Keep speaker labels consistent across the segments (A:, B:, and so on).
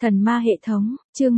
A: Thần ma hệ thống, chương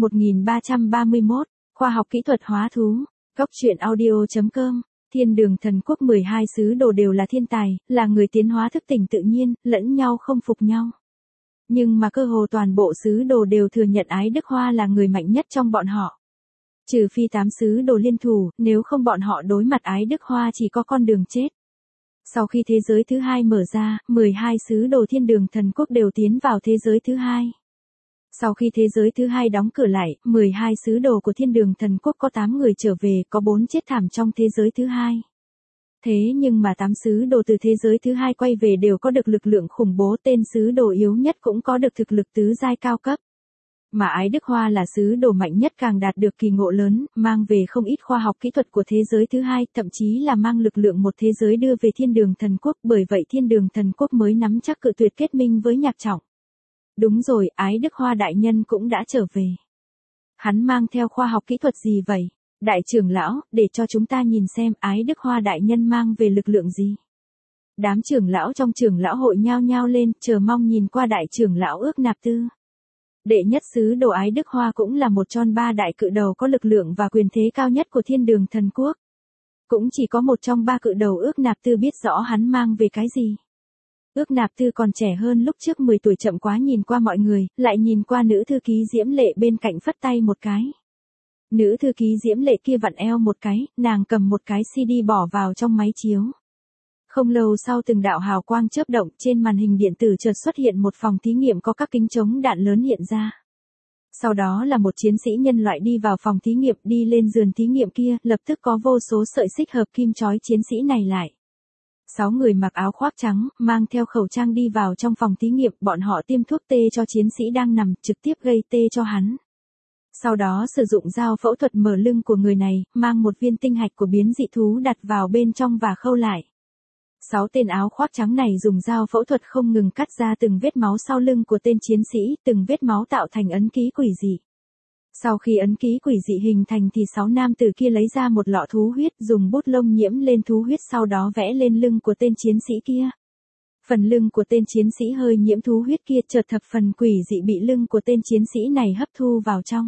A: 1331, khoa học kỹ thuật hóa thú, góc truyện audio.com, thiên đường thần quốc 12 sứ đồ đều là thiên tài, là người tiến hóa thức tỉnh tự nhiên, lẫn nhau không phục nhau. Nhưng mà cơ hồ toàn bộ sứ đồ đều thừa nhận Ái Đức Hoa là người mạnh nhất trong bọn họ. Trừ phi 8 sứ đồ liên thủ, nếu không bọn họ đối mặt Ái Đức Hoa chỉ có con đường chết. Sau khi thế giới thứ hai mở ra, 12 sứ đồ thiên đường thần quốc đều tiến vào thế giới thứ hai. Sau khi thế giới thứ hai đóng cửa lại, 12 sứ đồ của thiên đường thần quốc có 8 người trở về, có 4 chết thảm trong thế giới thứ hai. Thế nhưng mà 8 sứ đồ từ thế giới thứ hai quay về đều có được lực lượng khủng bố, tên sứ đồ yếu nhất cũng có được thực lực tứ giai cao cấp. Mà Ái Đức Hoa là sứ đồ mạnh nhất càng đạt được kỳ ngộ lớn, mang về không ít khoa học kỹ thuật của thế giới thứ hai, thậm chí là mang lực lượng một thế giới đưa về thiên đường thần quốc, bởi vậy thiên đường thần quốc mới nắm chắc cự tuyệt kết minh với Nhạc Trọng. Đúng rồi, Ái Đức Hoa đại nhân cũng đã trở về. Hắn mang theo khoa học kỹ thuật gì vậy? Đại trưởng lão, để cho chúng ta nhìn xem Ái Đức Hoa đại nhân mang về lực lượng gì. Đám trưởng lão trong trưởng lão hội nhao nhao lên, chờ mong nhìn qua đại trưởng lão Ước Nạp Tư. Đệ nhất sứ đồ Ái Đức Hoa cũng là một trong 3 đại cự đầu có lực lượng và quyền thế cao nhất của thiên đường thần quốc. Cũng chỉ có một trong 3 cự đầu Ước Nạp Tư biết rõ hắn mang về cái gì. Ước Nạp Tư còn trẻ hơn lúc trước 10 tuổi, chậm quá nhìn qua mọi người, lại nhìn qua nữ thư ký Diễm Lệ bên cạnh phất tay một cái. Nữ thư ký Diễm Lệ kia vặn eo một cái, nàng cầm một cái CD bỏ vào trong máy chiếu. Không lâu sau từng đạo hào quang chớp động, trên màn hình điện tử chợt xuất hiện một phòng thí nghiệm có các kính chống đạn lớn hiện ra. Sau đó là một chiến sĩ nhân loại đi vào phòng thí nghiệm, đi lên giường thí nghiệm kia, lập tức có vô số sợi xích hợp kim trói chiến sĩ này lại. 6 người mặc áo khoác trắng, mang theo khẩu trang đi vào trong phòng thí nghiệm, bọn họ tiêm thuốc tê cho chiến sĩ đang nằm, trực tiếp gây tê cho hắn. Sau đó sử dụng dao phẫu thuật mở lưng của người này, mang một viên tinh hạch của biến dị thú đặt vào bên trong và khâu lại. 6 tên áo khoác trắng này dùng dao phẫu thuật không ngừng cắt ra từng vết máu sau lưng của tên chiến sĩ, từng vết máu tạo thành ấn ký quỷ dị. Sau khi ấn ký quỷ dị hình thành thì 6 nam tử kia lấy ra một lọ thú huyết, dùng bút lông nhiễm lên thú huyết, sau đó vẽ lên lưng của tên chiến sĩ kia. Phần lưng của tên chiến sĩ hơi nhiễm thú huyết kia, chợt thập phần quỷ dị bị lưng của tên chiến sĩ này hấp thu vào trong.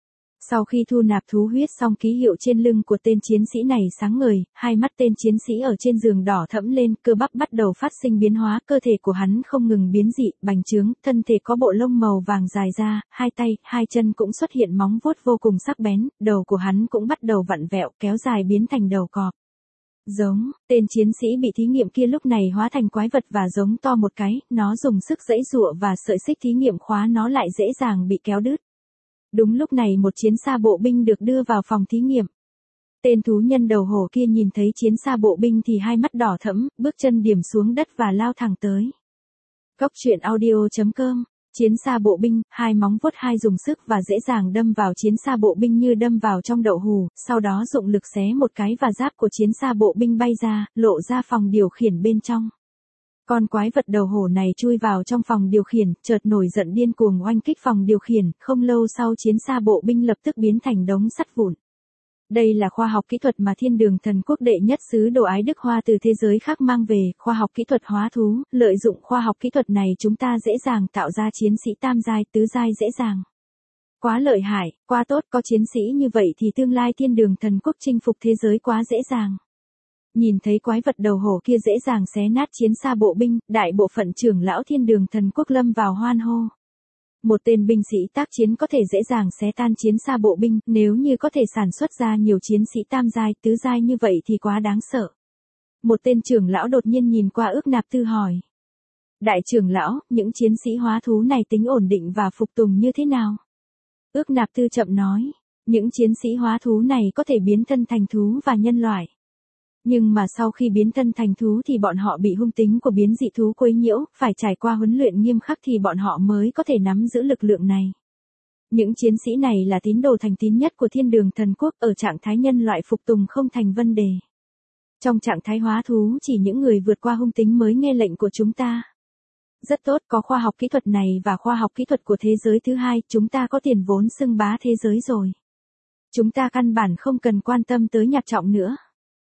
A: Sau khi thu nạp thú huyết xong, ký hiệu trên lưng của tên chiến sĩ này sáng ngời, hai mắt tên chiến sĩ ở trên giường đỏ thẫm lên, cơ bắp bắt đầu phát sinh biến hóa, cơ thể của hắn không ngừng biến dị, bành trướng, thân thể có bộ lông màu vàng dài ra, hai tay, hai chân cũng xuất hiện móng vuốt vô cùng sắc bén, đầu của hắn cũng bắt đầu vặn vẹo, kéo dài biến thành đầu cọp. Giống, tên chiến sĩ bị thí nghiệm kia lúc này hóa thành quái vật và giống to một cái, nó dùng sức giãy giụa và sợi xích thí nghiệm khóa nó lại dễ dàng bị kéo đứt. Đúng lúc này một chiến xa bộ binh được đưa vào phòng thí nghiệm. Tên thú nhân đầu hổ kia nhìn thấy chiến xa bộ binh thì hai mắt đỏ thẫm, bước chân điểm xuống đất và lao thẳng tới. Góc truyện audio.com, chiến xa bộ binh, hai móng vuốt hai dùng sức và dễ dàng đâm vào chiến xa bộ binh như đâm vào trong đậu hù, sau đó dụng lực xé một cái và giáp của chiến xa bộ binh bay ra, lộ ra phòng điều khiển bên trong. Con quái vật đầu hổ này chui vào trong phòng điều khiển, chợt nổi giận điên cuồng oanh kích phòng điều khiển, không lâu sau chiến xa bộ binh lập tức biến thành đống sắt vụn. Đây là khoa học kỹ thuật mà thiên đường thần quốc đệ nhất sứ đồ Ái Đức Hoa từ thế giới khác mang về, khoa học kỹ thuật hóa thú, lợi dụng khoa học kỹ thuật này chúng ta dễ dàng tạo ra chiến sĩ tam giai, tứ giai dễ dàng. Quá lợi hại, quá tốt, có chiến sĩ như vậy thì tương lai thiên đường thần quốc chinh phục thế giới quá dễ dàng. Nhìn thấy quái vật đầu hổ kia dễ dàng xé nát chiến xa bộ binh, đại bộ phận trưởng lão thiên đường thần quốc lâm vào hoan hô. Một tên binh sĩ tác chiến có thể dễ dàng xé tan chiến xa bộ binh, nếu như có thể sản xuất ra nhiều chiến sĩ tam giai, tứ giai như vậy thì quá đáng sợ. Một tên trưởng lão đột nhiên nhìn qua Ước Nạp Tư hỏi. Đại trưởng lão, những chiến sĩ hóa thú này tính ổn định và phục tùng như thế nào? Ước Nạp Tư chậm nói, những chiến sĩ hóa thú này có thể biến thân thành thú và nhân loại. Nhưng mà sau khi biến thân thành thú thì bọn họ bị hung tính của biến dị thú quấy nhiễu, phải trải qua huấn luyện nghiêm khắc thì bọn họ mới có thể nắm giữ lực lượng này. Những chiến sĩ này là tín đồ thành tín nhất của thiên đường thần quốc, ở trạng thái nhân loại phục tùng không thành vấn đề. Trong trạng thái hóa thú chỉ những người vượt qua hung tính mới nghe lệnh của chúng ta. Rất tốt, có khoa học kỹ thuật này và khoa học kỹ thuật của thế giới thứ hai, chúng ta có tiền vốn xưng bá thế giới rồi. Chúng ta căn bản không cần quan tâm tới Nhạc Trọng nữa.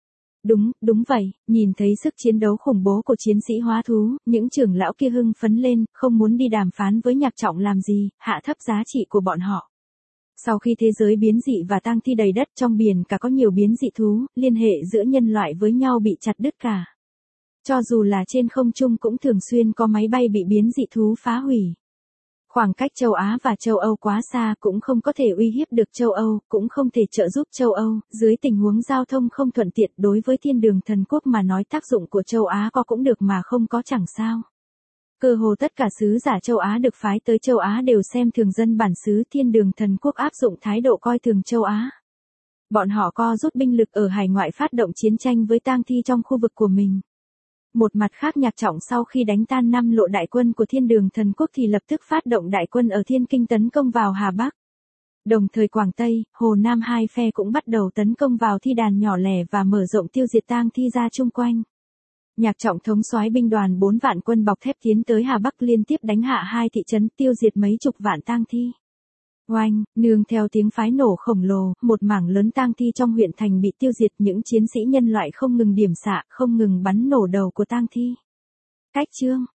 A: Đúng vậy, nhìn thấy sức chiến đấu khủng bố của chiến sĩ hóa thú, những trưởng lão kia hưng phấn lên, không muốn đi đàm phán với Nhạc Trọng làm gì, hạ thấp giá trị của bọn họ. Sau khi thế giới biến dị và tang thi đầy đất, trong biển cả có nhiều biến dị thú, liên hệ giữa nhân loại với nhau bị chặt đứt cả. Cho dù là trên không trung cũng thường xuyên có máy bay bị biến dị thú phá hủy. Khoảng cách châu Á và châu Âu quá xa cũng không có thể uy hiếp được châu Âu, cũng không thể trợ giúp châu Âu, dưới tình huống giao thông không thuận tiện đối với Thiên Đường Thần Quốc mà nói tác dụng của châu Á có cũng được mà không có chẳng sao. Cơ hồ tất cả sứ giả châu Á được phái tới châu Á đều xem thường dân bản xứ Thiên Đường Thần Quốc áp dụng thái độ coi thường châu Á. Bọn họ co rút binh lực ở hải ngoại phát động chiến tranh với tang thi trong khu vực của mình. Một mặt khác Nhạc Trọng sau khi đánh tan 5 lộ đại quân của Thiên Đường Thần Quốc thì lập tức phát động đại quân ở Thiên Kinh tấn công vào Hà Bắc. Đồng thời Quảng Tây, Hồ Nam hai phe cũng bắt đầu tấn công vào thi đàn nhỏ lẻ và mở rộng tiêu diệt tang thi ra chung quanh. Nhạc Trọng thống soái binh đoàn 4 vạn quân bọc thép tiến tới Hà Bắc liên tiếp đánh hạ 2 thị trấn tiêu diệt mấy chục vạn tang thi. Oanh, nương theo tiếng phái nổ khổng lồ, một mảng lớn tang thi trong huyện thành bị tiêu diệt, những chiến sĩ nhân loại không ngừng điểm xạ, không ngừng bắn nổ đầu của tang thi. Cách chương